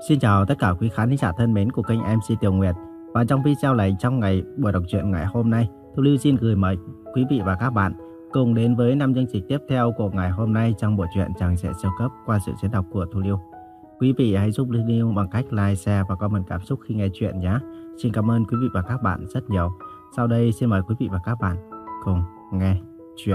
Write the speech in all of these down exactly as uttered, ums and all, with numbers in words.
Xin chào tất cả quý khán thính giả thân mến của kênh em xê Tiểu Nguyệt. Và trong video này, trong ngày buổi đọc truyện ngày hôm nay, Thu Lưu xin gửi mời quý vị và các bạn cùng đến với năm chương trình tiếp theo của ngày hôm nay trong bộ truyện Chàng Trẻ Siêu Cấp qua sự diễn đọc của Thu Lưu. Quý vị hãy giúp Lưu Lưu bằng cách like, share và comment cảm xúc khi nghe truyện nhé. Xin cảm ơn quý vị và các bạn rất nhiều. Sau đây xin mời quý vị và các bạn cùng nghe truyện.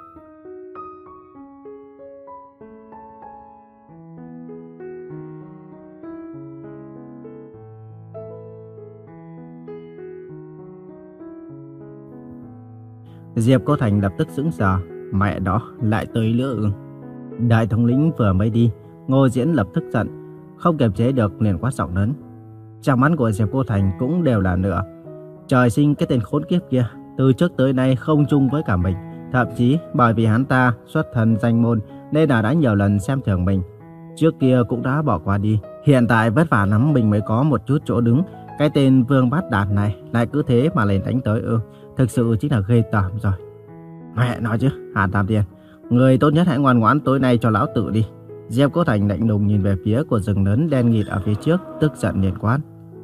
Diệp Cô Thành lập tức sững sờ, mẹ đó lại tới nữa ư? Đại thống lĩnh vừa mới đi, Ngô Diễn lập tức giận, không kiềm chế được liền quát giọng lớn. Trong mắt của Diệp Cô Thành cũng đều là lửa. Trời sinh cái tên khốn kiếp kia, từ trước tới nay không chung với cả mình, thậm chí bởi vì hắn ta xuất thân danh môn nên là đã nhiều lần xem thường mình. Trước kia cũng đã bỏ qua đi, hiện tại vất vả lắm mình mới có một chút chỗ đứng. Cái tên Vương Bát Đạt này lại cứ thế mà lên đánh tới ư? Thực sự chính là ghê tởm rồi. Mẹ nói chứ, Hàn Tam Thiên, người tốt nhất hãy ngoan ngoãn tối nay cho lão tử đi. Diệp Cố Thành lạnh lùng nhìn về phía của rừng lớn đen nghịt ở phía trước, tức giận liền quát.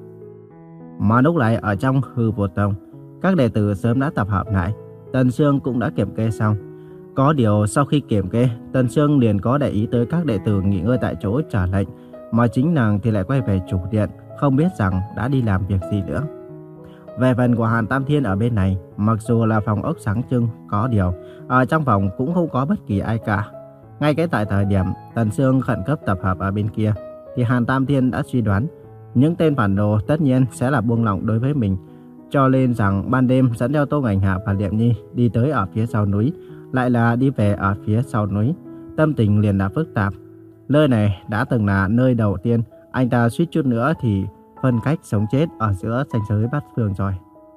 Mà lúc này ở trong Hư Vô Tông, các đệ tử sớm đã tập hợp lại. Tần Sương cũng đã kiểm kê xong. Có điều sau khi kiểm kê, Tần Sương liền có để ý tới các đệ tử nghỉ ngơi tại chỗ trả lệnh, mà chính nàng thì lại quay về chủ điện, không biết rằng đã đi làm việc gì nữa. Về phần của Hàn Tam Thiên ở bên này, mặc dù là phòng ốc sáng trưng, có điều ở trong phòng cũng không có bất kỳ ai cả. Ngay cái tại thời điểm Tần Sương khẩn cấp tập hợp ở bên kia, thì Hàn Tam Thiên đã suy đoán những tên phản đồ tất nhiên sẽ là buông lỏng đối với mình, cho nên rằng ban đêm dẫn theo Tô Ngành Hạ và Liệm Nhi đi tới ở phía sau núi, lại là đi về ở phía sau núi. Tâm tình liền đã phức tạp. Nơi này đã từng là nơi đầu tiên anh ta suýt chút nữa thì phân cách sống chết ở giữa ranh giới bát phương rồi.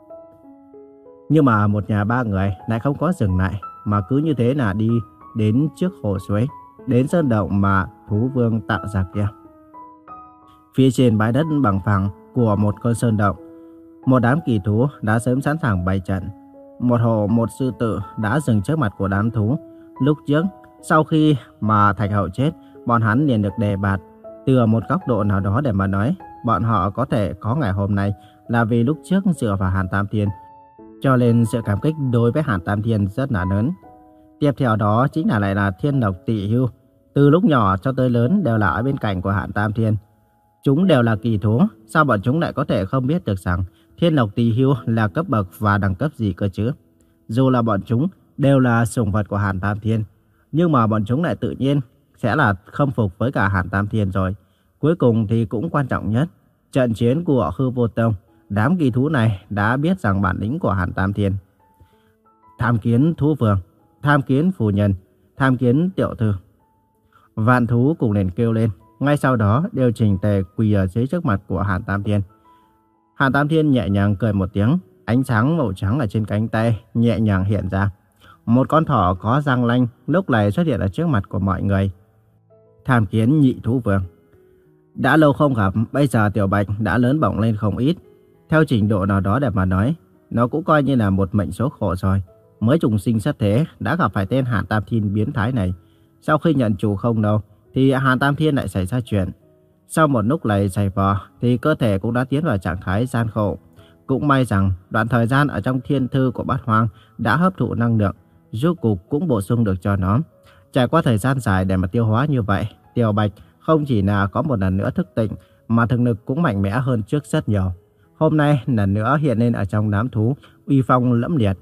Nhưng mà một nhà ba người lại không có dừng lại, mà cứ như thế là đi đến trước hồ suối, đến sơn động mà thú vương tạo ra kia. Phía trên bãi đất bằng phẳng của một con sơn động, một đám kỳ thú đã sớm sẵn sàng bày trận. Một hổ, một sư tử đã dừng trước mặt của đám thú. Lúc trước, sau khi mà Thạch Hậu chết, bọn hắn liền được đề bạt. Từ một góc độ nào đó để mà nói, bọn họ có thể có ngày hôm nay là vì lúc trước dựa vào Hàn Tam Thiên, cho nên sự cảm kích đối với Hàn Tam Thiên rất là lớn. Tiếp theo đó chính là lại là Thiên Lộc Tỳ Hưu. Từ lúc nhỏ cho tới lớn đều là ở bên cạnh của Hàn Tam Thiên. Chúng đều là kỳ thú, sao bọn chúng lại có thể không biết được rằng Thiên Lộc Tỳ Hưu là cấp bậc và đẳng cấp gì cơ chứ? Dù là bọn chúng đều là sủng vật của Hàn Tam Thiên, nhưng mà bọn chúng lại tự nhiên sẽ là khâm phục với cả Hàn Tam Thiên rồi. Cuối cùng thì cũng quan trọng nhất, trận chiến của Hư Vô Tông, đám kỳ thú này đã biết rằng bản lĩnh của Hàn Tam Thiên. Tham kiến thú vương, tham kiến phu nhân, tham kiến tiểu thư. Vạn thú cùng liền kêu lên, ngay sau đó đều chỉnh tề quỳ ở dưới trước mặt của Hàn Tam Thiên. Hàn Tam Thiên nhẹ nhàng cười một tiếng, ánh sáng màu trắng ở trên cánh tay nhẹ nhàng hiện ra. Một con thỏ có răng lanh lúc này xuất hiện ở trước mặt của mọi người. Tham kiến nhị thú vương. Đã lâu không gặp, bây giờ Tiểu Bạch đã lớn bổng lên không ít. Theo trình độ nào đó để mà nói, nó cũng coi như là một mệnh số khổ rồi. Mới trùng sinh xuất thế, đã gặp phải tên Hàn Tam Thiên biến thái này. Sau khi nhận chủ không đâu, thì Hàn Tam Thiên lại xảy ra chuyện. Sau một lúc này giày vò, thì cơ thể cũng đã tiến vào trạng thái gian khổ. Cũng may rằng đoạn thời gian ở trong thiên thư của Bát Hoang đã hấp thụ năng lượng, rốt cục cũng bổ sung được cho nó. Trải qua thời gian dài để mà tiêu hóa như vậy, Tiểu Bạch không chỉ là có một lần nữa thức tỉnh, mà thực lực cũng mạnh mẽ hơn trước rất nhiều. Hôm nay lần nữa hiện lên ở trong đám thú, uy phong lẫm liệt.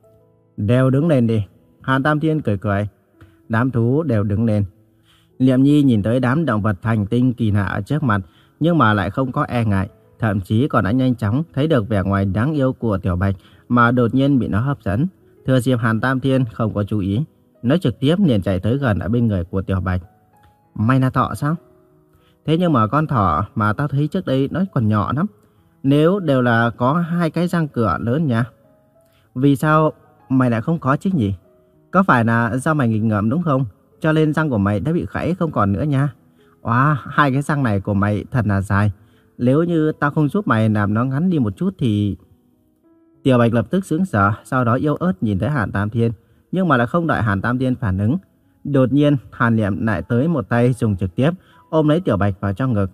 Đều đứng lên đi. Hàn Tam Thiên cười cười. Đám thú đều đứng lên. Liệm Nhi nhìn tới đám động vật hành tinh kỳ lạ ở trước mặt, nhưng mà lại không có e ngại, thậm chí còn đã nhanh chóng thấy được vẻ ngoài đáng yêu của Tiểu Bạch mà đột nhiên bị nó hấp dẫn. Thừa dịp Hàn Tam Thiên không có chú ý, nó trực tiếp liền chạy tới gần ở bên người của Tiểu Bạch. Mày là thỏ sao? Thế nhưng mà con thỏ mà tao thấy trước đây nó còn nhỏ lắm. Nếu đều là có hai cái răng cửa lớn nha. Vì sao mày lại không có chứ nhỉ? Có phải là do mày nghịch ngợm đúng không? Cho nên răng của mày đã bị gãy không còn nữa nha. Wow, hai cái răng này của mày thật là dài. Nếu như tao không giúp mày làm nó ngắn đi một chút thì... Tiểu Bạch lập tức sững sờ, sau đó yếu ớt nhìn tới Hàn Tam Thiên, nhưng mà lại không đợi Hàn Tam Thiên phản ứng. Đột nhiên Hàn Liệm lại tới một tay dùng trực tiếp ôm lấy Tiểu Bạch vào trong ngực.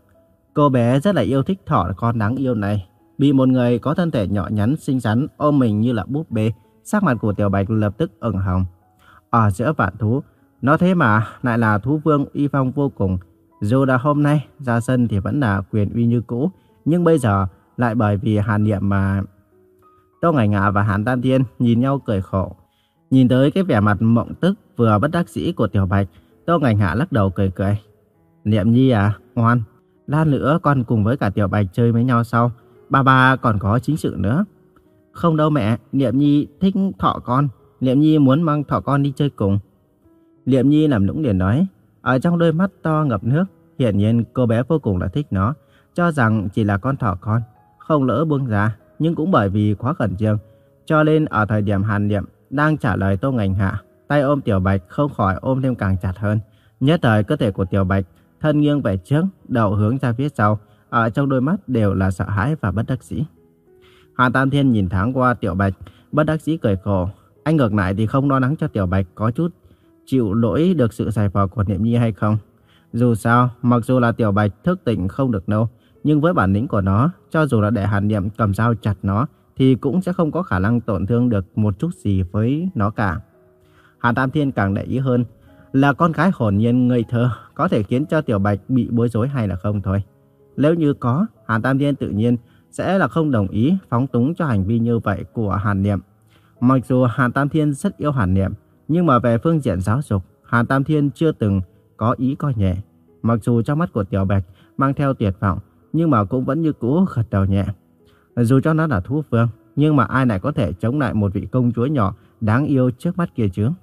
Cô bé rất là yêu thích thỏ con đáng yêu này. Bị một người có thân thể nhỏ nhắn xinh xắn ôm mình như là búp bê, sắc mặt của Tiểu Bạch lập tức ửng hồng. Ở giữa vạn thú, nó thế mà lại là thú vương uy phong vô cùng. Dù là hôm nay ra sân thì vẫn là quyền uy như cũ, nhưng bây giờ lại bởi vì Hàn Niệm mà... Tô Ngải Ngạ và Hàn Tam Thiên nhìn nhau cười khổ. Nhìn tới cái vẻ mặt mộng tức vừa bất đắc dĩ của Tiểu Bạch, Tô Ngải Ngạ lắc đầu cười cười. Niệm Nhi à, ngoan, lát nữa con cùng với cả Tiểu Bạch chơi với nhau sau. Ba ba còn có chính sự nữa. Không đâu mẹ, Niệm Nhi thích thỏ con. Niệm Nhi muốn mang thỏ con đi chơi cùng. Niệm Nhi làm nũng liền nói. Ở trong đôi mắt to ngập nước, hiển nhiên cô bé vô cùng là thích nó, cho rằng chỉ là con thỏ con, không lỡ buông ra. Nhưng cũng bởi vì quá khẩn trương, cho nên ở thời điểm Hàn Niệm đang trả lời Tô Ngải Ngạ, tay ôm Tiểu Bạch không khỏi ôm thêm càng chặt hơn. Nhất thời cơ thể của Tiểu Bạch thân nghiêng về trước, đầu hướng ra phía sau, ở trong đôi mắt đều là sợ hãi và bất đắc dĩ. Hàn Tam Thiên nhìn thoáng qua Tiểu Bạch, bất đắc dĩ cười khổ. Anh ngược lại thì không lo lắng cho Tiểu Bạch có chút chịu lỗi được sự giải phò của Niệm Nhi hay không. Dù sao, mặc dù là Tiểu Bạch thức tỉnh không được lâu, nhưng với bản lĩnh của nó, cho dù là để Hàn Niệm cầm dao chặt nó, thì cũng sẽ không có khả năng tổn thương được một chút gì với nó cả. Hàn Tam Thiên càng để ý hơn là con gái hồn nhiên ngây thơ có thể khiến cho Tiểu Bạch bị bối rối hay là không thôi. Nếu như có, Hàn Tam Thiên tự nhiên sẽ là không đồng ý phóng túng cho hành vi như vậy của Hàn Niệm. Mặc dù Hàn Tam Thiên rất yêu Hàn Niệm, nhưng mà về phương diện giáo dục, Hàn Tam Thiên chưa từng có ý coi nhẹ. Mặc dù trong mắt của Tiểu Bạch mang theo tuyệt vọng, nhưng mà cũng vẫn như cũ gật đầu nhẹ. Dù cho nó là thú vương, nhưng mà ai lại có thể chống lại một vị công chúa nhỏ đáng yêu trước mắt kia chứ?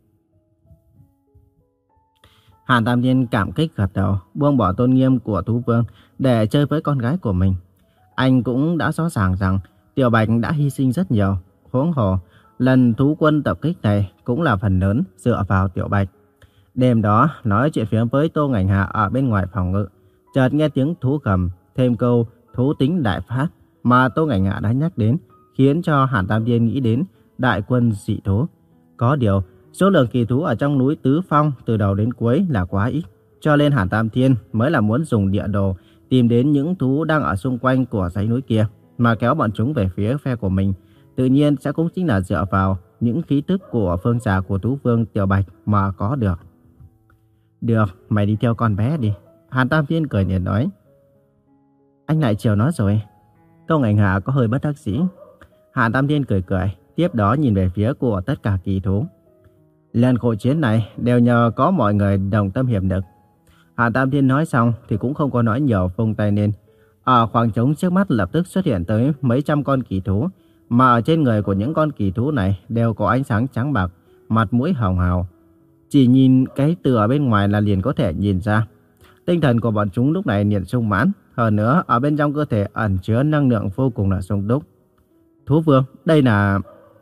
Hàn Tam Thiên cảm kích gật đầu, buông bỏ tôn nghiêm của thú vương để chơi với con gái của mình. Anh cũng đã rõ ràng rằng Tiểu Bạch đã hy sinh rất nhiều. Huống hồ, lần thú quân tập kích này cũng là phần lớn dựa vào Tiểu Bạch. Đêm đó, nói chuyện phía với Tô Ngải Ngạ ở bên ngoài phòng ngự, chợt nghe tiếng thú gầm, thêm câu thú tính đại phát mà Tô Ngải Ngạ đã nhắc đến, khiến cho Hàn Tam Thiên nghĩ đến đại quân dị thú. Có điều, số lượng kỳ thú ở trong núi Tứ Phong từ đầu đến cuối là quá ít, cho nên Hàn Tam Thiên mới là muốn dùng địa đồ tìm đến những thú đang ở xung quanh của dãy núi kia, mà kéo bọn chúng về phía phe của mình. Tự nhiên sẽ cũng chính là dựa vào những khí tức của phương giả của thú vương Tiểu Bạch mà có được. Được, mày đi theo con bé đi. Hàn Tam Thiên cười liền nói. Anh lại chiều nó rồi. Tô Ngải Ngạ có hơi bất đắc dĩ. Hàn Tam Thiên cười cười, tiếp đó nhìn về phía của tất cả kỳ thú. Lần khổ chiến này đều nhờ có mọi người đồng tâm hiệp lực. Hàn Tam Thiên nói xong thì cũng không có nói nhiều, vung tay lên. Ở khoảng trống trước mắt lập tức xuất hiện tới mấy trăm con kỳ thú, mà ở trên người của những con kỳ thú này đều có ánh sáng trắng bạc, mặt mũi hồng hào. Chỉ nhìn cái từ ở bên ngoài là liền có thể nhìn ra. Tinh thần của bọn chúng lúc này liền sung mãn, hơn nữa ở bên trong cơ thể ẩn chứa năng lượng vô cùng là sung túc. Thú vương, đây là...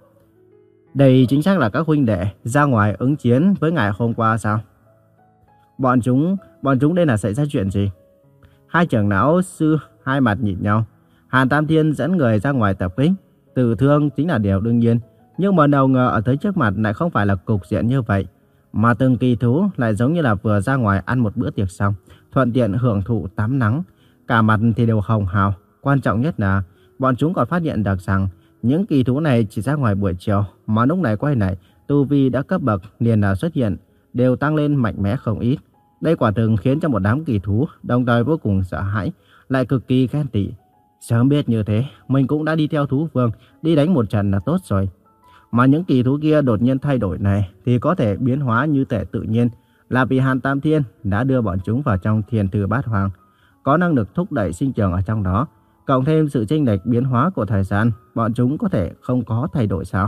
Đây chính xác là các huynh đệ ra ngoài ứng chiến với ngài hôm qua sao? Bọn chúng, bọn chúng đây là xảy ra chuyện gì? Hai trưởng lão sư hai mặt nhìn nhau. Hàn Tam Thiên dẫn người ra ngoài tập kích, tử thương chính là điều đương nhiên. Nhưng mà đâu ngờ ở tới trước mặt lại không phải là cục diện như vậy, mà từng kỳ thú lại giống như là vừa ra ngoài ăn một bữa tiệc xong, thuận tiện hưởng thụ tắm nắng. Cả mặt thì đều hồng hào. Quan trọng nhất là bọn chúng còn phát hiện được rằng những kỳ thú này chỉ ra ngoài buổi chiều, mà lúc này quay lại tu vi đã cấp bậc liền là xuất hiện, đều tăng lên mạnh mẽ không ít. Đây quả thực khiến cho một đám kỳ thú đồng thời vô cùng sợ hãi, lại cực kỳ ghen tị. Sớm biết như thế, mình cũng đã đi theo thú vương đi đánh một trận là tốt rồi. Mà những kỳ thú kia đột nhiên thay đổi này thì có thể biến hóa như thể tự nhiên, là vì Hàn Tam Thiên đã đưa bọn chúng vào trong Thiên Thư Bát Hoang, có năng lực thúc đẩy sinh trưởng ở trong đó. Cộng thêm sự chênh lệch biến hóa của thời gian, bọn chúng có thể không có thay đổi sao?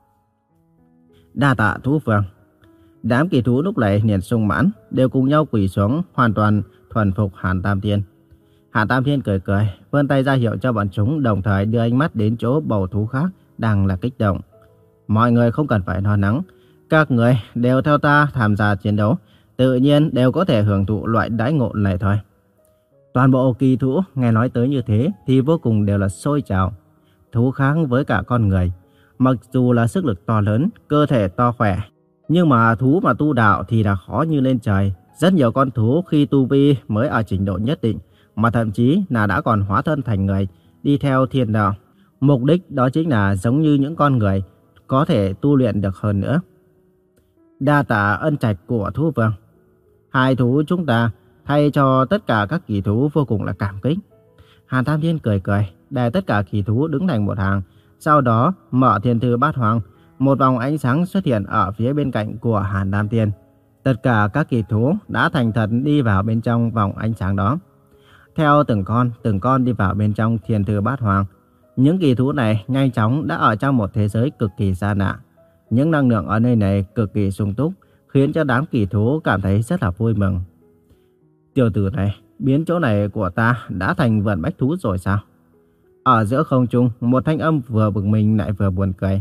Đa tạ thú vương. Đám kỳ thú lúc này liền sung mãn, đều cùng nhau quỳ xuống, hoàn toàn thuần phục Hàn Tam Thiên. Hàn Tam Thiên cười cười, vươn tay ra hiệu cho bọn chúng, đồng thời đưa ánh mắt đến chỗ bầu thú khác đang là kích động. Mọi người không cần phải lo lắng, các người đều theo ta tham gia chiến đấu, tự nhiên đều có thể hưởng thụ loại đãi ngộ này thôi. Toàn bộ kỳ thú nghe nói tới như thế thì vô cùng đều là sôi trào. Thú khác với cả con người, mặc dù là sức lực to lớn, cơ thể to khỏe, nhưng mà thú mà tu đạo thì là khó như lên trời. Rất nhiều con thú khi tu vi mới ở trình độ nhất định mà thậm chí là đã còn hóa thân thành người, đi theo thiên đạo. Mục đích đó chính là giống như những con người, có thể tu luyện được hơn nữa. Đa tạ ân trạch của thú vương. Hai thú chúng ta thay cho tất cả các kỳ thú vô cùng là cảm kích. Hàn Tam Thiên cười cười, để tất cả kỳ thú đứng thành một hàng. Sau đó mở thiên thư bát hoang, một vòng ánh sáng xuất hiện ở phía bên cạnh của Hàn Tam Thiên. Tất cả các kỳ thú đã thành thật đi vào bên trong vòng ánh sáng đó. Theo từng con, từng con đi vào bên trong thiên thư bát hoang. Những kỳ thú này nhanh chóng đã ở trong một thế giới cực kỳ xa lạ. Những năng lượng ở nơi này cực kỳ sung túc, khiến cho đám kỳ thú cảm thấy rất là vui mừng. Tiểu tử này, biến chỗ này của ta đã thành vườn bách thú rồi sao? Ở giữa không trung, một thanh âm vừa bực mình lại vừa buồn cười.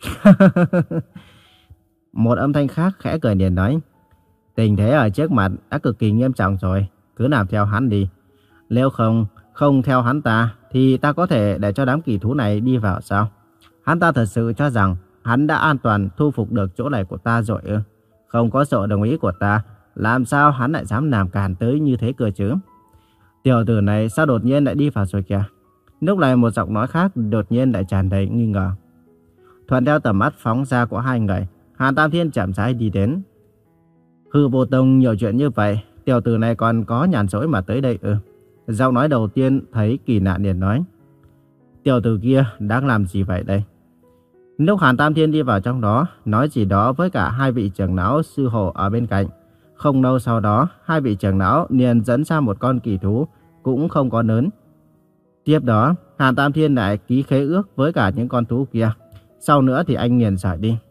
Một âm thanh khác khẽ cười liền nói, tình thế ở trước mặt đã cực kỳ nghiêm trọng rồi, cứ làm theo hắn đi. Nếu không, không theo hắn ta, thì ta có thể để cho đám kỳ thú này đi vào sao? Hắn ta thật sự cho rằng hắn đã an toàn thu phục được chỗ này của ta rồi ư? Không có sự đồng ý của ta, làm sao hắn lại dám làm càn tới như thế cơ chứ? Tiểu tử này sao đột nhiên lại đi vào rồi kìa? Lúc này một giọng nói khác đột nhiên lại tràn đầy nghi ngờ. Thuận theo tầm mắt phóng ra của hai người, Hàn Tam Thiên chậm rãi đi đến. Hư Vô Tông nhiều chuyện như vậy, tiểu tử này còn có nhàn rỗi mà tới đây ư? Giọng nói đầu tiên thấy kỳ lạ liền nói, tiểu tử kia đang làm gì vậy đây? Lúc Hàn Tam Thiên đi vào trong đó, nói gì đó với cả hai vị trưởng lão sư hộ ở bên cạnh. Không lâu sau đó, hai vị trưởng lão liền dẫn ra một con kỳ thú, cũng không có lớn. Tiếp đó, Hàn Tam Thiên lại ký khế ước với cả những con thú kia. Sau nữa thì anh liền rời đi.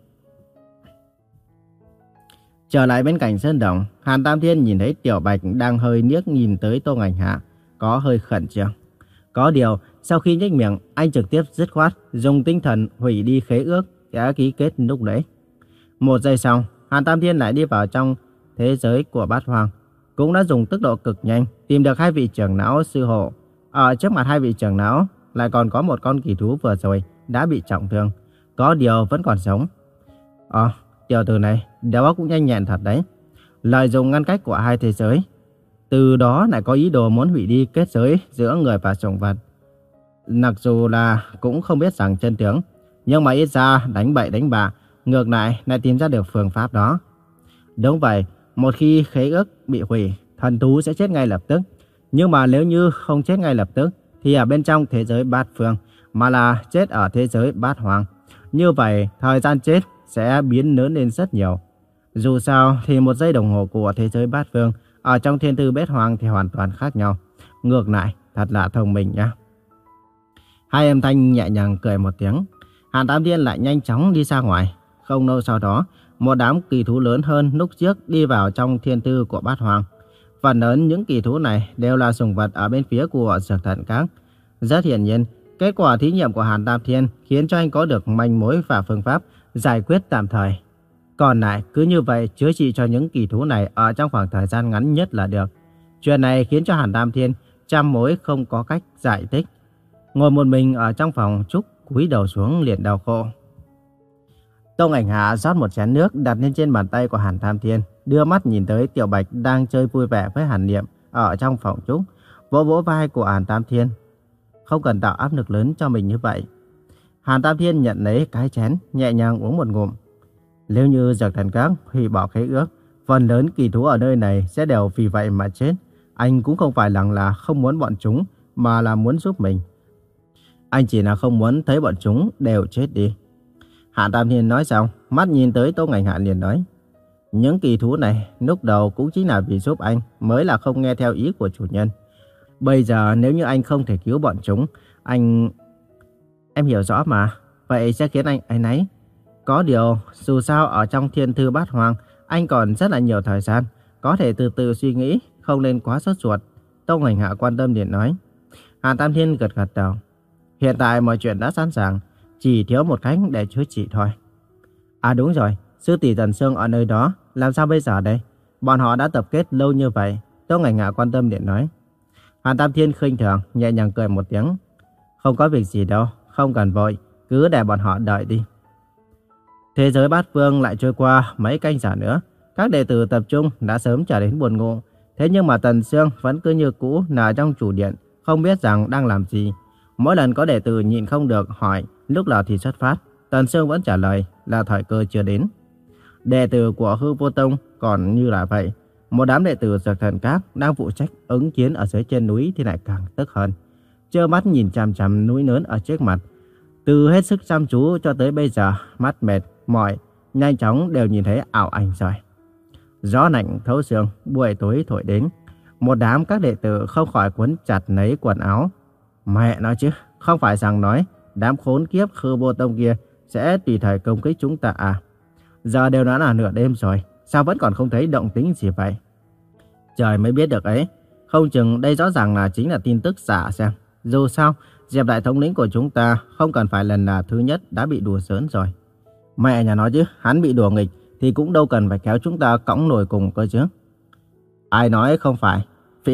Trở lại bên cạnh sân động, Hàn Tam Thiên nhìn thấy Tiểu Bạch đang hơi liếc nhìn tới Tô Ngành Hạ, có hơi khẩn trương. Có điều, sau khi nhếch miệng, anh trực tiếp dứt khoát dùng tinh thần hủy đi khế ước đã ký kết lúc nãy. Một giây sau, Hàn Tam Thiên lại đi vào trong thế giới của Bát Hoang, cũng đã dùng tốc độ cực nhanh tìm được hai vị trưởng lão sư hộ. Ở trước mặt hai vị trưởng lão lại còn có một con kỳ thú vừa rồi đã bị trọng thương, có điều vẫn còn sống. Ờ, tiểu tử này đầu óc cũng nhanh nhẹn thật đấy. Lợi dụng ngăn cách của hai thế giới, từ đó lại có ý đồ muốn hủy đi kết giới giữa người và sủng vật. Mặc dù là cũng không biết rằng chân tướng, nhưng mà ít ra đánh bậy đánh bạ, ngược lại lại tìm ra được phương pháp đó. Đúng vậy, một khi khế ước bị hủy, thần thú sẽ chết ngay lập tức. Nhưng mà nếu như không chết ngay lập tức, thì ở bên trong thế giới bát phương, mà là chết ở thế giới bát hoang. Như vậy, thời gian chết sẽ biến lớn lên rất nhiều. Dù sao thì một giây đồng hồ của thế giới bát phương ở trong thiên thư bát hoang thì hoàn toàn khác nhau. Ngược lại, thật là thông minh nhá. Hai âm thanh nhẹ nhàng cười một tiếng. Hàn Tam Thiên lại nhanh chóng đi ra ngoài. Không lâu sau đó, một đám kỳ thú lớn hơn lúc trước đi vào trong thiên thư của bát hoang. Phần lớn những kỳ thú này đều là sủng vật ở bên phía của Dược Thần Các. Rất hiển nhiên, kết quả thí nghiệm của Hàn Tam Thiên khiến cho anh có được manh mối và phương pháp giải quyết tạm thời. Còn lại cứ như vậy chữa trị cho những kỳ thú này ở trong khoảng thời gian ngắn nhất là được. Chuyện này khiến cho Hàn Tam Thiên trăm mối không có cách giải thích. Ngồi một mình ở trong phòng trúc, cúi đầu xuống liền đau khổ. Tô Ngành Hạ rót một chén nước đặt lên trên bàn tay của Hàn Tam Thiên, đưa mắt nhìn tới Tiểu Bạch đang chơi vui vẻ với Hàn Niệm ở trong phòng trúc, vỗ vỗ vai của Hàn Tam Thiên. Không cần tạo áp lực lớn cho mình như vậy. Hàn Tam Thiên nhận lấy cái chén, nhẹ nhàng uống một ngụm. Nếu như Dược Thần Các hủy bỏ khế ước, phần lớn kỳ thú ở nơi này sẽ đều vì vậy mà chết. Anh cũng không phải là là không muốn bọn chúng, mà là muốn giúp mình. Anh chỉ là không muốn thấy bọn chúng đều chết đi. Hàn Tam Thiên nói xong, mắt nhìn tới Tô Ngành Hạ liền nói. Những kỳ thú này lúc đầu cũng chính là vì giúp anh mới là không nghe theo ý của chủ nhân. Bây giờ nếu như anh không thể cứu bọn chúng, anh... Em hiểu rõ mà, vậy sẽ khiến anh áy náy. Có điều, dù sao ở trong thiên thư bát hoang, anh còn rất là nhiều thời gian, có thể từ từ suy nghĩ, không nên quá sốt ruột. Tô Ngành Hạ quan tâm liền nói. Hàn Tam Thiên gật gật đầu. Hiện tại mọi chuyện đã sẵn sàng, chỉ thiếu một cách để chữa trị thôi. À đúng rồi, sư tỷ Tần Sương ở nơi đó, làm sao bây giờ đây? Bọn họ đã tập kết lâu như vậy. Tô Ngành Hạ quan tâm điện nói. Hàn Tam Thiên khinh thường, nhẹ nhàng cười một tiếng. Không có việc gì đâu, không cần vội, cứ để bọn họ đợi đi. Thế giới bát phương lại trôi qua mấy canh giờ nữa. Các đệ tử tập trung đã sớm trở đến buồn ngủ. Thế nhưng mà Tần Sương vẫn cứ như cũ nằm trong chủ điện, không biết rằng đang làm gì. Mỗi lần có đệ tử nhịn không được hỏi lúc nào thì xuất phát, Tần Sương vẫn trả lời là thời cơ chưa đến. Đệ tử của Hư Vô Tông còn như là vậy. Một đám đệ tử Dược Thần Các đang phụ trách ứng chiến ở dưới trên núi thì lại càng tức hơn. Trơ mắt nhìn chằm chằm núi lớn ở trước mặt. Từ hết sức chăm chú cho tới bây giờ, mắt mệt, mỏi, nhanh chóng đều nhìn thấy ảo ảnh rồi. Gió lạnh thấu xương, buổi tối thổi đến. Một đám các đệ tử không khỏi quấn chặt lấy quần áo. Mẹ nói chứ, không phải rằng nói đám khốn kiếp Hư Vô Tông kia sẽ tùy thời công kích chúng ta à? Giờ đều đã là nửa đêm rồi, sao vẫn còn không thấy động tĩnh gì vậy? Trời mới biết được ấy, không chừng đây rõ ràng là chính là tin tức giả xem. Dù sao, Diệp đại thống lĩnh của chúng ta không cần phải lần là thứ nhất đã bị đùa giỡn rồi. Mẹ nhà nói chứ, hắn bị đùa nghịch thì cũng đâu cần phải kéo chúng ta cõng nổi cùng cơ chứ. Ai nói không phải? Phi.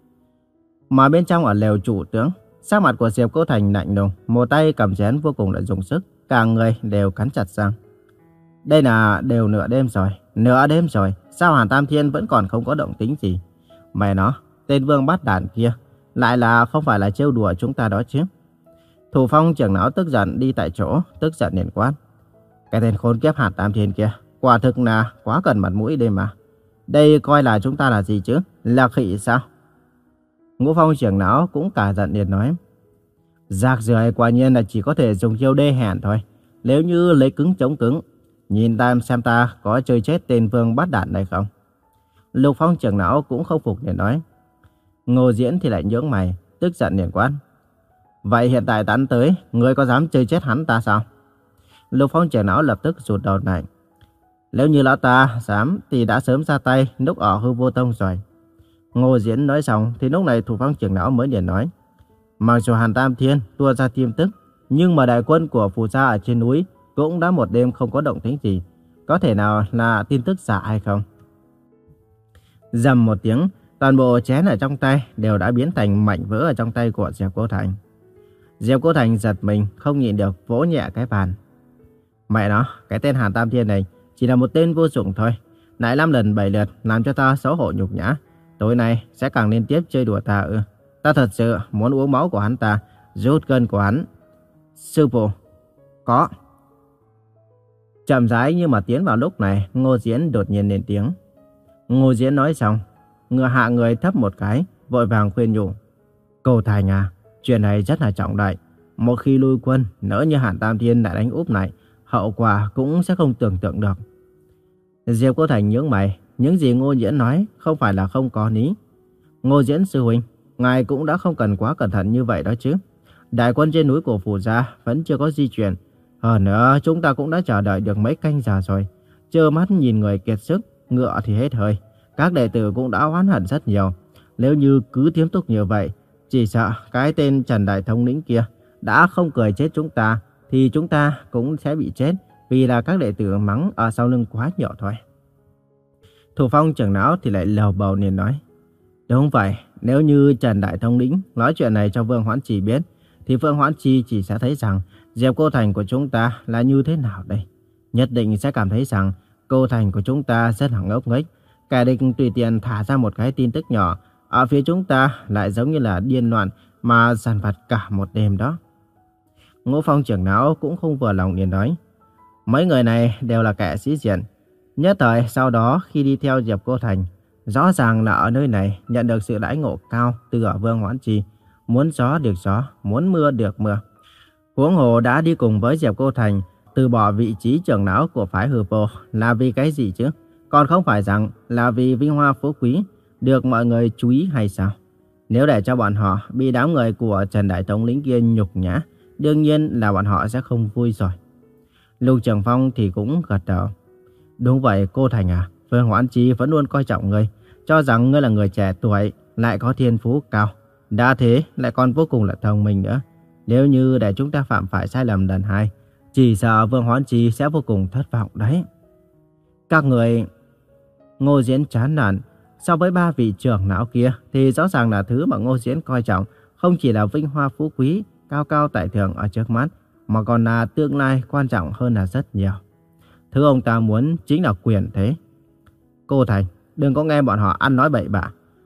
Mà bên trong ở lều chủ tướng, sắc mặt của Diệp Cô Thành lạnh lùng, một tay cầm chén vô cùng là dùng sức, cả người đều cắn chặt răng. Đây là đều nửa đêm rồi, nửa đêm rồi, sao Hàn Tam Thiên vẫn còn không có động tĩnh gì? Mẹ nó, tên Vương Bát Đản kia, lại là không phải là trêu đùa chúng ta đó chứ? Thủ Phong trưởng lão tức giận đi tại chỗ, tức giận liền quát. Cái tên khốn kiếp Hàn Tam Thiên kia, quả thực là quá cần mặt mũi đây mà. Đây coi là chúng ta là gì chứ? Là khỉ sao? Ngũ Phong trưởng lão cũng cả giận liền nói. Rác rưởi quả nhiên là chỉ có thể dùng chiêu đê hèn thôi. Nếu như lấy cứng chống cứng, nhìn ta xem ta có chơi chết tên Vương Bát Đản này không? Lục Phong trưởng lão cũng không phục để nói. Ngô Diễn thì lại nhướng mày, tức giận liền quát. Vậy hiện tại tán tới, ngươi có dám chơi chết hắn ta sao? Lục Phong trưởng lão lập tức rụt đầu lại. Nếu như lão ta dám thì đã sớm ra tay lúc ở Hư Vô Tông rồi. Ngô Diễn nói xong thì lúc này Thủ Phong trưởng lão mới liền nói. Mặc dù Hàn Tam Thiên tua ra tiêm tức, nhưng mà đại quân của Phù Gia ở trên núi cũng đã một đêm không có động tĩnh gì. Có thể nào là tin tức giả hay không? Rầm một tiếng, toàn bộ chén ở trong tay đều đã biến thành mảnh vỡ ở trong tay của Diệp Cô Thành. Diệp Cô Thành giật mình, không nhịn được vỗ nhẹ cái bàn. Mẹ nó, cái tên Hàn Tam Thiên này chỉ là một tên vô dụng thôi. Lại năm lần bảy lượt làm cho ta xấu hổ nhục nhã. Tối nay sẽ càng liên tiếp chơi đùa ta ư? Ta thật sự muốn uống máu của hắn ta, rút cân của hắn. Sư phụ, có. Chậm rãi nhưng mà tiến vào lúc này, Ngô Diễn đột nhiên lên tiếng. Ngô Diễn nói xong, ngựa hạ người thấp một cái, vội vàng khuyên nhủ. Cô Thành à, chuyện này rất là trọng đại. Một khi lui quân, nỡ như Hàn Tam Thiên lại đánh úp này, hậu quả cũng sẽ không tưởng tượng được. Diệp Cô Thành nhướng mày, những gì Ngô Diễn nói không phải là không có lý. Ngô Diễn sư huynh, ngài cũng đã không cần quá cẩn thận như vậy đó chứ. Đại quân trên núi của Phù Gia vẫn chưa có di chuyển. Hơn nữa, chúng ta cũng đã chờ đợi được mấy canh giờ rồi. Trơ mắt nhìn người kiệt sức, ngựa thì hết hơi. Các đệ tử cũng đã oán hận rất nhiều. Nếu như cứ tiếp tục như vậy, chỉ sợ cái tên Trần Đại Thống lĩnh kia đã không cười chết chúng ta, thì chúng ta cũng sẽ bị chết vì là các đệ tử mắng ở sau lưng quá nhiều thôi. Thủ Phong trưởng lão thì lại lầu bầu liền nói. Đúng vậy, nếu như Trần Đại Thống lĩnh nói chuyện này cho Vương Hoãn Trì biết, thì Vương Hoãn Trì chỉ sẽ thấy rằng Diệp Cô Thành của chúng ta là như thế nào đây. Nhất định sẽ cảm thấy rằng Cô Thành của chúng ta rất là ngốc nghếch. Kẻ địch tùy tiện thả ra một cái tin tức nhỏ, ở phía chúng ta lại giống như là điên loạn mà dằn vặt cả một đêm đó. Ngũ Phong trưởng lão cũng không vừa lòng liền nói. Mấy người này đều là kẻ sĩ diện. Nhất thời sau đó khi đi theo Diệp Cô Thành, rõ ràng là ở nơi này nhận được sự đãi ngộ cao từ ở Vương Hoãn Trì. Muốn gió được gió, muốn mưa được mưa. Huống hồ đã đi cùng với Diệp Cô Thành, từ bỏ vị trí trưởng lão của phái Hư Vô là vì cái gì chứ? Còn không phải rằng là vì vinh hoa phú quý, được mọi người chú ý hay sao? Nếu để cho bọn họ bị đám người của Trần Đại Thống lĩnh kia nhục nhã, đương nhiên là bọn họ sẽ không vui rồi. Lục Trường Phong thì cũng gật đầu. Đúng vậy cô Thành à, Vương Hoãn Trì vẫn luôn coi trọng ngươi, cho rằng ngươi là người trẻ tuổi, lại có thiên phú cao. Đã thế lại còn vô cùng là thông minh nữa. Nếu như để chúng ta phạm phải sai lầm lần hai, chỉ sợ Vương Hoãn Trì sẽ vô cùng thất vọng đấy. Các người... Ngô Diễn chán nản. So với ba vị trưởng lão kia thì rõ ràng là thứ mà Ngô Diễn coi trọng không chỉ là vinh hoa phú quý, cao cao tại thượng ở trước mắt, mà còn là tương lai quan trọng hơn là rất nhiều. Thứ ông ta muốn chính là quyền thế. Cô Thành, đừng có nghe bọn họ ăn nói bậy bạ.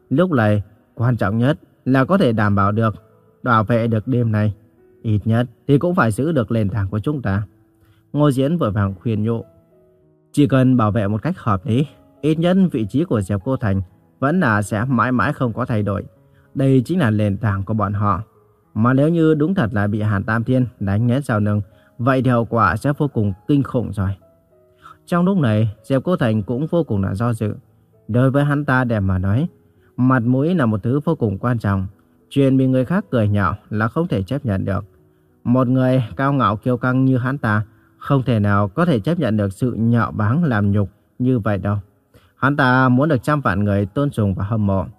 Lúc này, quan trọng nhất là có thể đảm bảo được, bảo vệ được đêm này. Ít nhất thì cũng phải giữ được nền tảng của chúng ta. Ngô Diễn vội vàng khuyên nhủ. Chỉ cần bảo vệ một cách hợp lý, ít nhất vị trí của Diệp Cô Thành vẫn là sẽ mãi mãi không có thay đổi. Đây chính là nền tảng của bọn họ. Mà nếu như đúng thật là bị Hàn Tam Thiên đánh ngén sau lưng, vậy thì hậu quả sẽ vô cùng kinh khủng rồi. Trong lúc này, Diệp Cô Thành cũng vô cùng là do dự. Đối với hắn ta để mà nói, mặt mũi là một thứ vô cùng quan trọng. Chuyện bị người khác cười nhạo là không thể chấp nhận được. Một người cao ngạo kiêu căng như hắn ta không thể nào có thể chấp nhận được sự nhạo báng làm nhục như vậy đâu. Hắn ta muốn được trăm vạn người tôn sùng và hâm mộ.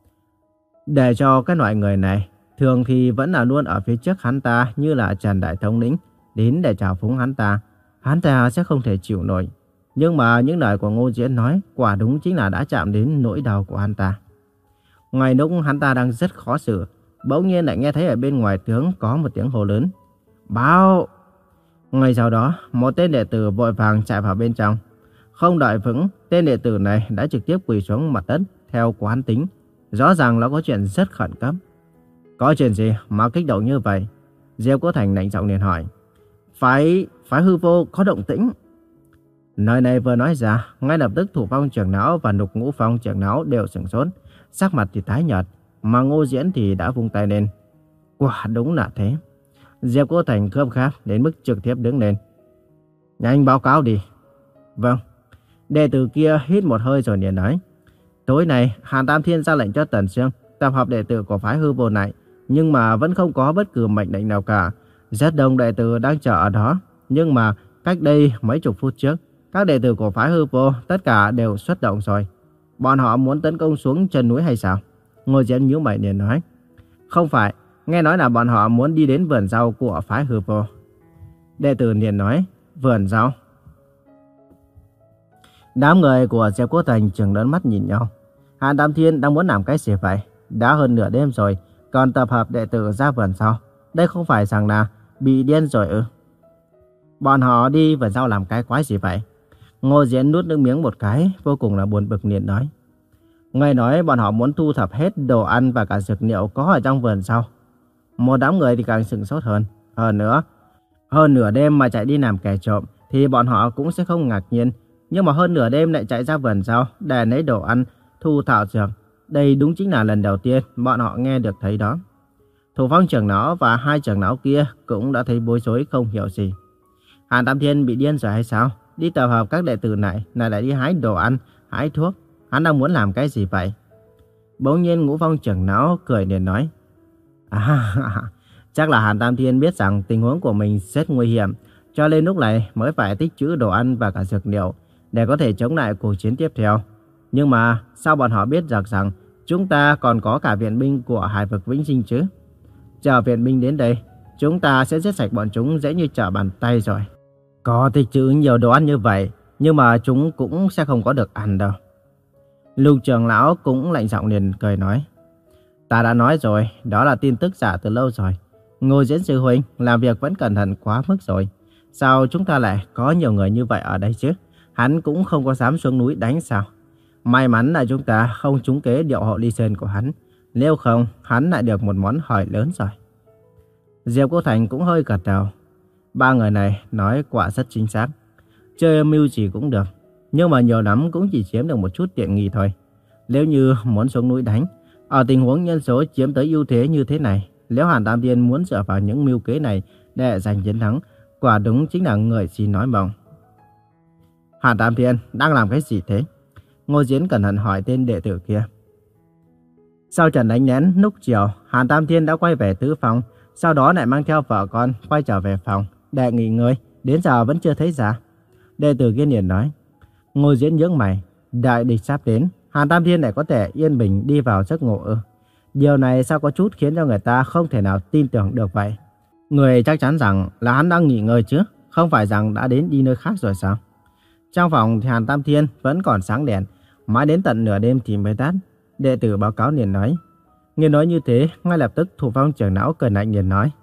Để cho cái loại người này thường thì vẫn là luôn ở phía trước hắn ta như là Trần Đại Thống lĩnh đến để chào phúng hắn ta. Hắn ta sẽ không thể chịu nổi. Nhưng mà những lời của Ngô Diễn nói quả đúng chính là đã chạm đến nỗi đau của hắn ta. Ngoài lúc hắn ta đang rất khó xử, bỗng nhiên lại nghe thấy ở bên ngoài tướng có một tiếng hô lớn. Báo! Ngay sau đó, một tên đệ tử vội vàng chạy vào bên trong. Không đợi vững, tên đệ tử này đã trực tiếp quỳ xuống mặt đất theo quán tính. Rõ ràng là có chuyện rất khẩn cấp. Có chuyện gì mà kích động như vậy? Diệp Cô Thành lạnh giọng liền hỏi. Phái, phái hư vô có động tĩnh. Lời này vừa nói ra, ngay lập tức Thủ Phong trưởng lão và Nục Ngũ Phong trưởng lão đều sửng sốt, sắc mặt thì tái nhợt, mà Ngô Diễn thì đã vung tay lên. Quả đúng là thế. Diệp Cô Thành gấp gáp đến mức trực tiếp đứng lên. Nhanh báo cáo đi. Vâng. Đệ tử kia hít một hơi rồi liền nói. Tối nay, Hàn Tam Thiên ra lệnh cho Tần Sương tập hợp đệ tử của phái hư vô này, nhưng mà vẫn không có bất cứ mệnh lệnh nào cả. Rất đông đệ tử đang chờ ở đó, nhưng mà cách đây mấy chục phút trước, các đệ tử của phái hư vô tất cả đều xuất động rồi. Bọn họ muốn tấn công xuống chân núi hay sao? Ngô Diễn nhíu mày liền nói. Không phải, nghe nói là bọn họ muốn đi đến vườn rau của phái hư vô. Đệ tử liền nói, vườn rau. Đám người của Diệp Cô Thành trừng lớn mắt nhìn nhau. Hàn Tam Thiên đang muốn làm cái gì vậy? Đã hơn nửa đêm rồi, còn tập hợp đệ tử ra vườn rau. Đây không phải rằng là bị điên rồi ư? Bọn họ đi vườn rau làm cái quái gì vậy? Ngô Diễn nuốt nước miếng một cái, vô cùng là buồn bực liền nói. Nghe nói bọn họ muốn thu thập hết đồ ăn và cả dược liệu có ở trong vườn rau. Một đám người thì càng sửng sốt hơn. Hơn nữa, hơn nửa đêm mà chạy đi làm kẻ trộm thì bọn họ cũng sẽ không ngạc nhiên. Nhưng mà hơn nửa đêm lại chạy ra vườn rau để lấy đồ ăn, thu thảo dược. Đây đúng chính là lần đầu tiên bọn họ nghe được thấy đó. Thủ Phong trưởng lão và hai trưởng lão kia cũng đã thấy bối rối không hiểu gì. Hàn Tam Thiên bị điên rồi hay sao? Đi tập hợp các đệ tử này là lại đi hái đồ ăn, hái thuốc. Hắn đang muốn làm cái gì vậy? Bỗng nhiên Ngũ Phong trưởng lão cười liền nói. À, chắc là Hàn Tam Thiên biết rằng tình huống của mình rất nguy hiểm, cho nên lúc này mới phải tích trữ đồ ăn và cả dược liệu để có thể chống lại cuộc chiến tiếp theo. Nhưng mà sao bọn họ biết rằng rằng chúng ta còn có cả viện binh của Hải vực Vĩnh Sinh chứ? Chờ viện binh đến đây, chúng ta sẽ giết sạch bọn chúng dễ như trở bàn tay rồi. Có tích trữ nhiều đồ ăn như vậy, nhưng mà chúng cũng sẽ không có được ăn đâu. Lục trưởng lão cũng lạnh giọng liền cười nói. Ta đã nói rồi, đó là tin tức giả từ lâu rồi. Ngô Diễn sư huynh làm việc vẫn cẩn thận quá mức rồi. Sao chúng ta lại có nhiều người như vậy ở đây chứ? Hắn cũng không có dám xuống núi đánh sao? May mắn là chúng ta không trúng kế điệu hộ ly sơn của hắn. Nếu không, hắn lại được một món hời lớn rồi. Diệp Cô Thành cũng hơi gật đầu. Ba người này nói quả rất chính xác. Chơi âm mưu gì cũng được, nhưng mà nhiều lắm cũng chỉ chiếm được một chút tiện nghi thôi. Nếu như muốn xuống núi đánh, ở tình huống nhân số chiếm tới ưu thế như thế này, nếu Hàn Tam Thiên muốn dựa vào những mưu kế này để giành chiến thắng, quả đúng chính là người xin nói mộng. Hàn Tam Thiên đang làm cái gì thế? Ngô Diễn cẩn thận hỏi tên đệ tử kia. Sau trận đánh nén lúc chiều, Hàn Tam Thiên đã quay về tứ phòng, sau đó lại mang theo vợ con quay trở về phòng để nghỉ ngơi, đến giờ vẫn chưa thấy ra. Đệ tử kia liền nói. Ngô Diễn nhướng mày, đại địch sắp đến, Hàn Tam Thiên lại có thể yên bình đi vào giấc ngủ ư? Điều này sao có chút khiến cho người ta không thể nào tin tưởng được vậy? Người chắc chắn rằng là hắn đang nghỉ ngơi chứ, không phải rằng đã đến đi nơi khác rồi sao? Trong phòng thì Hàn Tam Thiên vẫn còn sáng đèn, mãi đến tận nửa đêm thì mới tắt. Đệ tử báo cáo liền nói. Nghe nói như thế, ngay lập tức Thủ Phong trưởng lão cười lạnh liền nói.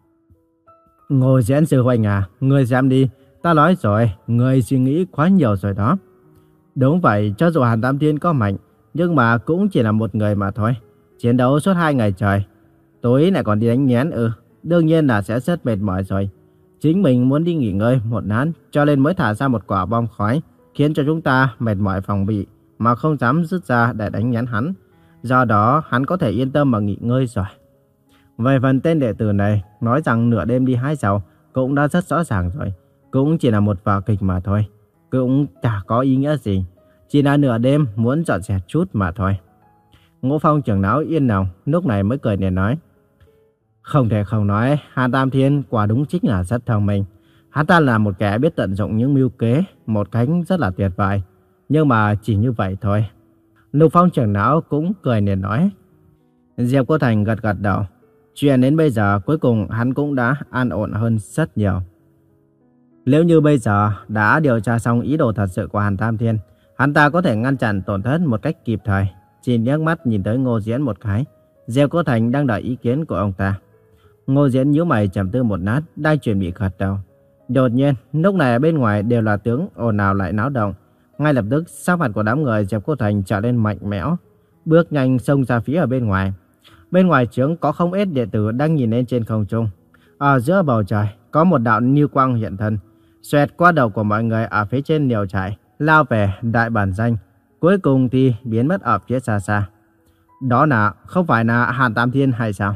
Ngô Diễn sư huynh à, ngươi xem đi, ta nói rồi, ngươi suy nghĩ quá nhiều rồi đó. Đúng vậy, cho dù Hàn Tam Thiên có mạnh, Nhưng mà cũng chỉ là một người mà thôi. Chiến đấu suốt hai ngày trời, tối lại còn đi đánh nhén ư? Đương nhiên là sẽ rất mệt mỏi rồi. Chính mình muốn đi nghỉ ngơi một lát, cho nên mới thả ra một quả bom khói, khiến cho chúng ta mệt mỏi phòng bị, mà không dám rút ra để đánh nhén hắn. Do đó, hắn có thể yên tâm mà nghỉ ngơi rồi. Về phần tên đệ tử này, nói rằng nửa đêm đi hái rau cũng đã rất rõ ràng rồi. Cũng chỉ là một vở kịch mà thôi. Cũng chả có ý nghĩa gì. Chỉ là nửa đêm muốn dọn dẹp chút mà thôi. Ngũ Phong trưởng lão yên lòng, lúc này mới cười để nói. Không thể không nói, Hàn Tam Thiên quả đúng chính là rất thông minh. Hắn ta là một kẻ biết tận dụng những mưu kế một cách rất là tuyệt vời. Nhưng mà chỉ như vậy thôi. Lục Phong trưởng lão cũng cười để nói. Diệp Cô Thành gật gật đầu. Chuyện đến bây giờ cuối cùng hắn cũng đã an ổn hơn rất nhiều. Nếu như bây giờ đã điều tra xong ý đồ thật sự của Hàn Tam Thiên, hắn ta có thể ngăn chặn tổn thất một cách kịp thời. Chỉ nhấc mắt nhìn tới Ngô Diễn một cái, Diệp Cô Thành đang đợi ý kiến của ông ta. Ngô Diễn nhíu mày trầm tư một lát, đang chuẩn bị gật đầu. Đột nhiên, lúc này ở bên ngoài đều là tiếng ồn ào lại náo động. Ngay lập tức, sắc mặt của đám người Diệp Cô Thành trở lên mạnh mẽ, bước nhanh xông ra phía ở bên ngoài. Bên ngoài trướng có không ít đệ tử đang nhìn lên trên không trung. Ở giữa bầu trời có một đạo lưu quang hiện thân, xoẹt qua đầu của mọi người ở phía trên liều trại, lao về đại bản danh, cuối cùng thì biến mất ở phía xa xa. Đó là không phải là Hàn Tam Thiên hay sao?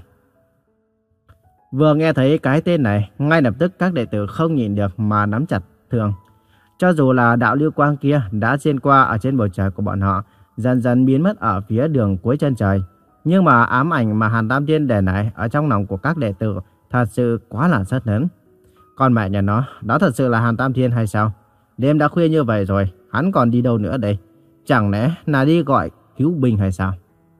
Vừa nghe thấy cái tên này, ngay lập tức các đệ tử không nhịn được mà nắm chặt thương. Cho dù là đạo lưu quang kia đã xuyên qua ở trên bầu trời của bọn họ, dần dần biến mất ở phía đường cuối chân trời, nhưng mà ám ảnh mà Hàn Tam Thiên để lại ở trong lòng của các đệ tử thật sự quá là rất lớn. Con mẹ nhà nó, đó thật sự là Hàn Tam Thiên hay sao? Đêm đã khuya như vậy rồi, hắn còn đi đâu nữa đây? Chẳng lẽ là đi gọi cứu binh hay sao?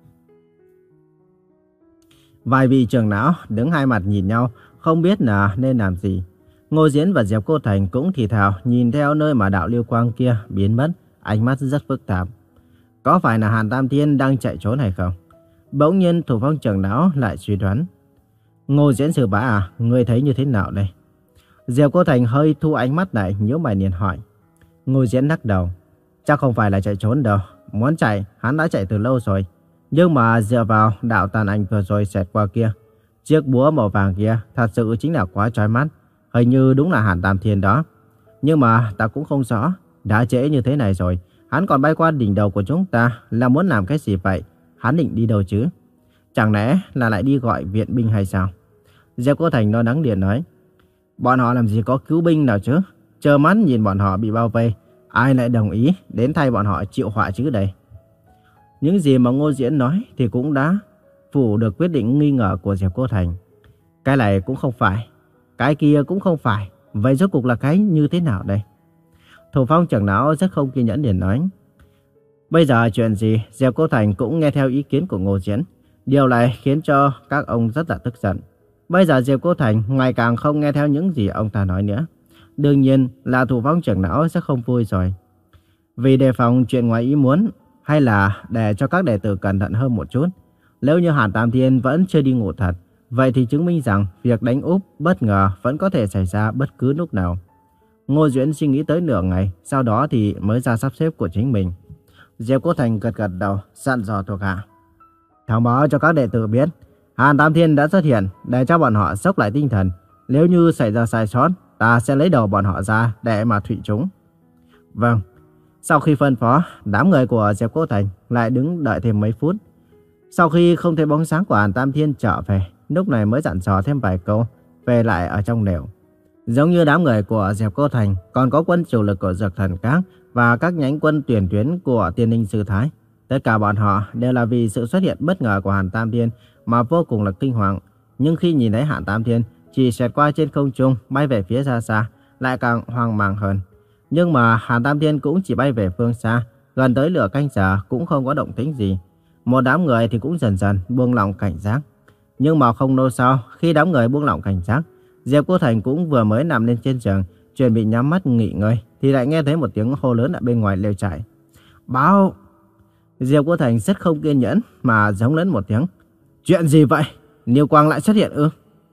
Vài vị trưởng lão đứng hai mặt nhìn nhau, không biết là nên làm gì. Ngô Diễn và Diệp Cô Thành cũng thì thào nhìn theo nơi mà đạo lưu quang kia biến mất, ánh mắt rất phức tạp. Có phải là Hàn Tam Thiên đang chạy trốn hay không? Bỗng nhiên Thủ Phong trưởng lão lại suy đoán. Ngô Diễn sư bá à, ngươi thấy như thế nào đây? Diệp Cô Thành hơi thu ánh mắt lại, nhíu mày liền hỏi. Ngô Diễn lắc đầu. Chắc không phải là chạy trốn đâu. Muốn chạy, hắn đã chạy từ lâu rồi. Nhưng mà dựa vào đạo tàn ảnh vừa rồi xẹt qua kia, chiếc búa màu vàng kia thật sự chính là quá chói mắt. Hình như đúng là Hàn Tam Thiên đó. Nhưng mà ta cũng không rõ. Đã trễ như thế này rồi, hắn còn bay qua đỉnh đầu của chúng ta là muốn làm cái gì vậy? Hắn định đi đâu chứ? Chẳng lẽ là lại đi gọi viện binh hay sao? Diệp Cô Thành lo lắng liền nói. Bọn họ làm gì có cứu binh nào chứ? Chờ mắt nhìn bọn họ bị bao vây, ai lại đồng ý đến thay bọn họ chịu họa chứ đây? Những gì mà Ngô Diễn nói thì cũng đã phủ được quyết định nghi ngờ của Diệp Cô Thành. Cái này cũng không phải, cái kia cũng không phải. Vậy rốt cuộc là cái như thế nào đây? Thủ Phong trưởng lão rất không kiên nhẫn liền nói. Bây giờ chuyện gì Diệp Cô Thành cũng nghe theo ý kiến của Ngô Diễn. Điều này khiến cho các ông rất là tức giận. Bây giờ Diệp Cô Thành ngày càng không nghe theo những gì ông ta nói nữa. Đương nhiên là Thủ Phong trưởng lão sẽ không vui rồi. Vì đề phòng chuyện ngoài ý muốn, hay là để cho các đệ tử cẩn thận hơn một chút. Nếu như Hàn Tam Thiên vẫn chưa đi ngủ thật, vậy thì chứng minh rằng việc đánh úp bất ngờ vẫn có thể xảy ra bất cứ lúc nào. Ngô Diễn suy nghĩ tới nửa ngày, sau đó thì mới ra sắp xếp của chính mình. Diệp Cô Thành gật gật đầu, dặn dò thuộc hạ. Thông báo cho các đệ tử biết, Hàn Tam Thiên đã xuất hiện để cho bọn họ sốc lại tinh thần. Nếu như xảy ra sai sót, ta sẽ lấy đầu bọn họ ra để mà thụy chúng. Vâng. Sau khi phân phó, đám người của Diệp Cô Thành lại đứng đợi thêm mấy phút. Sau khi không thấy bóng sáng của Hàn Tam Thiên trở về, lúc này mới dặn dò thêm vài câu, về lại ở trong lều. Giống như đám người của Diệp Cô Thành, còn có quân chủ lực của Dược Thần Các và các nhánh quân tuyển tuyến của Tiên Ninh Sư Thái. Tất cả bọn họ đều là vì sự xuất hiện bất ngờ của Hàn Tam Thiên mà vô cùng là kinh hoàng. Nhưng khi nhìn thấy Hàn Tam Thiên chỉ xẹt qua trên không trung bay về phía xa xa, lại càng hoang mang hơn. Nhưng mà Hàn Tam Thiên cũng chỉ bay về phương xa, gần tới nửa canh giờ cũng không có động tĩnh gì. Một đám người thì cũng dần dần buông lỏng cảnh giác. Nhưng mà không lâu sau, khi đám người buông lỏng cảnh giác, Diệp Cô Thành cũng vừa mới nằm lên trên giường, chuẩn bị nhắm mắt nghỉ ngơi, thì lại nghe thấy một tiếng hô lớn ở bên ngoài lều trại. Báo! Diệp Cô Thành rất không kiên nhẫn mà giống lớn một tiếng. Chuyện gì vậy? Lưu Quang lại xuất hiện ư?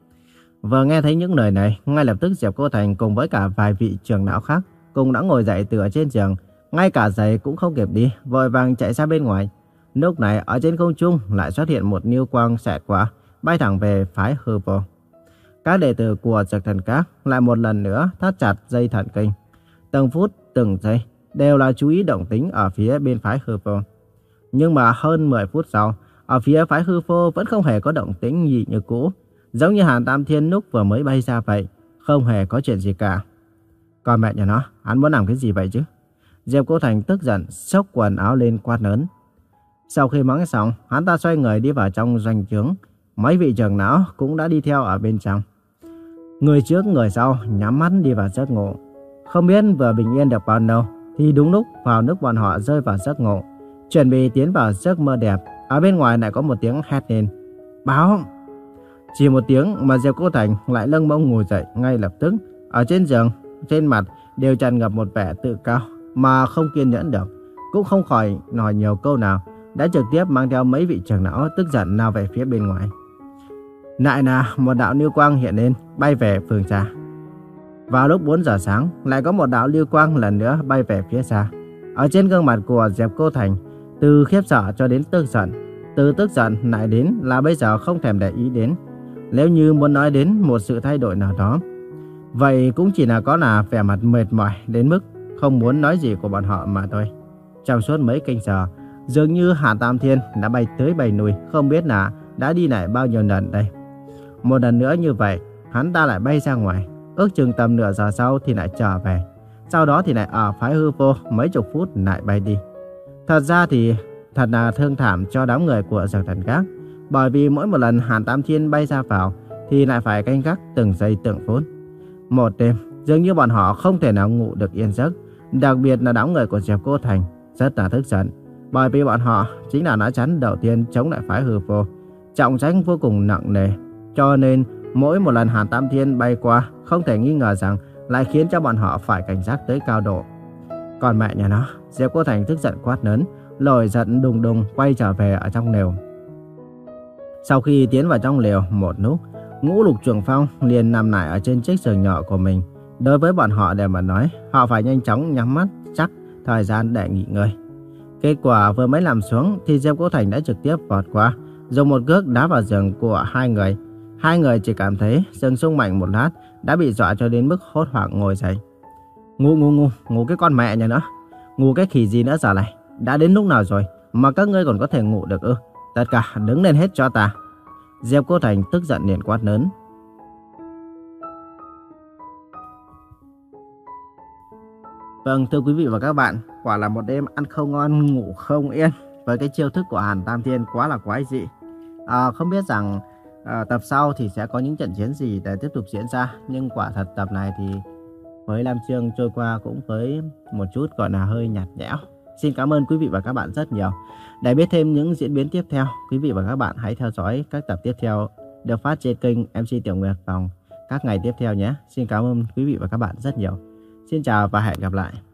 Vừa nghe thấy những lời này, ngay lập tức Diệp Cô Thành cùng với cả vài vị trưởng lão khác cùng đã ngồi dậy từ ở trên giường, ngay cả giày cũng không kịp đi, vội vàng chạy ra bên ngoài. Lúc này ở trên không trung lại xuất hiện một niêu quang xẹt qua, bay thẳng về phái hư vô. Các đệ tử của Dược Thần Các lại một lần nữa thắt chặt dây thần kinh. Từng phút, từng giây đều là chú ý động tĩnh ở phía bên phái hư vô. Nhưng mà hơn mười phút sau, ở phía phái hư vô vẫn không hề có động tĩnh gì như cũ, giống như Hàn Tam Thiên lúc vừa mới bay ra vậy, không hề có chuyện gì cả. Còn mẹ nhà nó, hắn muốn làm cái gì vậy chứ? Diệp Cô Thành tức giận, xốc quần áo lên quát lớn. Sau khi mắng xong, hắn ta xoay người đi vào trong doanh trướng. Mấy vị trưởng lão cũng đã đi theo ở bên trong. Người trước người sau nhắm mắt đi vào giấc ngủ. Không biết vừa bình yên được bao lâu, thì đúng lúc vào lúc bọn họ rơi vào giấc ngủ, chuẩn bị tiến vào giấc mơ đẹp, ở bên ngoài lại có một tiếng hét lên. Báo! Chỉ một tiếng mà Diệp Cô Thành lại lâng mông ngồi dậy ngay lập tức. Ở trên giường, trên mặt đều tràn ngập một vẻ tự cao mà không kiên nhẫn được, cũng không khỏi nói nhiều câu nào, đã trực tiếp mang theo mấy vị trưởng lão tức giận lao về phía bên ngoài. Lại là một đạo lưu quang hiện lên, bay về phương xa. Vào lúc bốn giờ sáng, lại có một đạo lưu quang lần nữa bay về phía xa. Ở trên gương mặt của Diệp Cô Thành, từ khiếp sợ cho đến tức giận, từ tức giận lại đến là bây giờ không thèm để ý đến. Nếu như muốn nói đến một sự thay đổi nào đó, vậy cũng chỉ là có là vẻ mặt mệt mỏi đến mức không muốn nói gì của bọn họ mà thôi. Trong suốt mấy canh giờ, dường như Hàn Tam Thiên đã bay tới bay lui, không biết là đã đi lại bao nhiêu lần đây. Một lần nữa như vậy, hắn ta lại bay ra ngoài, ước chừng tầm nửa giờ sau thì lại trở về. Sau đó thì lại ở phái hư vô mấy chục phút lại bay đi. Thật ra thì thật là thương thảm cho đám người của Dược Thần Các, bởi vì mỗi một lần Hàn Tam Thiên bay ra vào thì lại phải canh gác từng giây từng phút. Một đêm, dường như bọn họ không thể nào ngủ được yên giấc, đặc biệt là đám người của Diệp Cô Thành rất là tức giận, bởi vì bọn họ chính là lá chắn đầu tiên chống lại phái hư vô, trọng trách vô cùng nặng nề. Cho nên mỗi một lần Hàn Tam Thiên bay qua, không thể nghi ngờ rằng lại khiến cho bọn họ phải cảnh giác tới cao độ. Còn mẹ nhà nó, Diệp Cô Thành tức giận quát lớn, nổi giận đùng đùng quay trở về ở trong lều. Sau khi tiến vào trong lều một lúc, Ngũ Lục Trường Phong liền nằm lại ở trên chiếc giường nhỏ của mình. Đối với bọn họ để mà nói, họ phải nhanh chóng nhắm mắt chắc thời gian để nghỉ ngơi. Kết quả vừa mới nằm xuống thì Diệp Cô Thành đã trực tiếp vọt qua, dùng một cước đá vào giường của hai người. Hai người chỉ cảm thấy giường rung mạnh một lát, đã bị dọa cho đến mức hốt hoảng ngồi dậy. Ngu ngu ngu, ngủ cái con mẹ nhà nó, ngủ cái khỉ gì nữa giờ này, đã đến lúc nào rồi mà các ngươi còn có thể ngủ được ư? Tất cả đứng lên hết cho ta. Diệp Cô Thành tức giận liền quát lớn. Vâng, thưa quý vị và các bạn, quả là một đêm ăn không ngon ngủ không yên, với cái chiêu thức của Hàn Tam Thiên quá là quái dị. À, không biết rằng à, tập sau thì sẽ có những trận chiến gì để tiếp tục diễn ra, nhưng quả thật tập này thì với năm chương trôi qua cũng với một chút gọi là hơi nhạt nhẽo. Xin cảm ơn quý vị và các bạn rất nhiều. Để biết thêm những diễn biến tiếp theo, quý vị và các bạn hãy theo dõi các tập tiếp theo được phát trên kênh em xê Tiểu Nguyệt vào các ngày tiếp theo nhé. Xin cảm ơn quý vị và các bạn rất nhiều. Xin chào và hẹn gặp lại.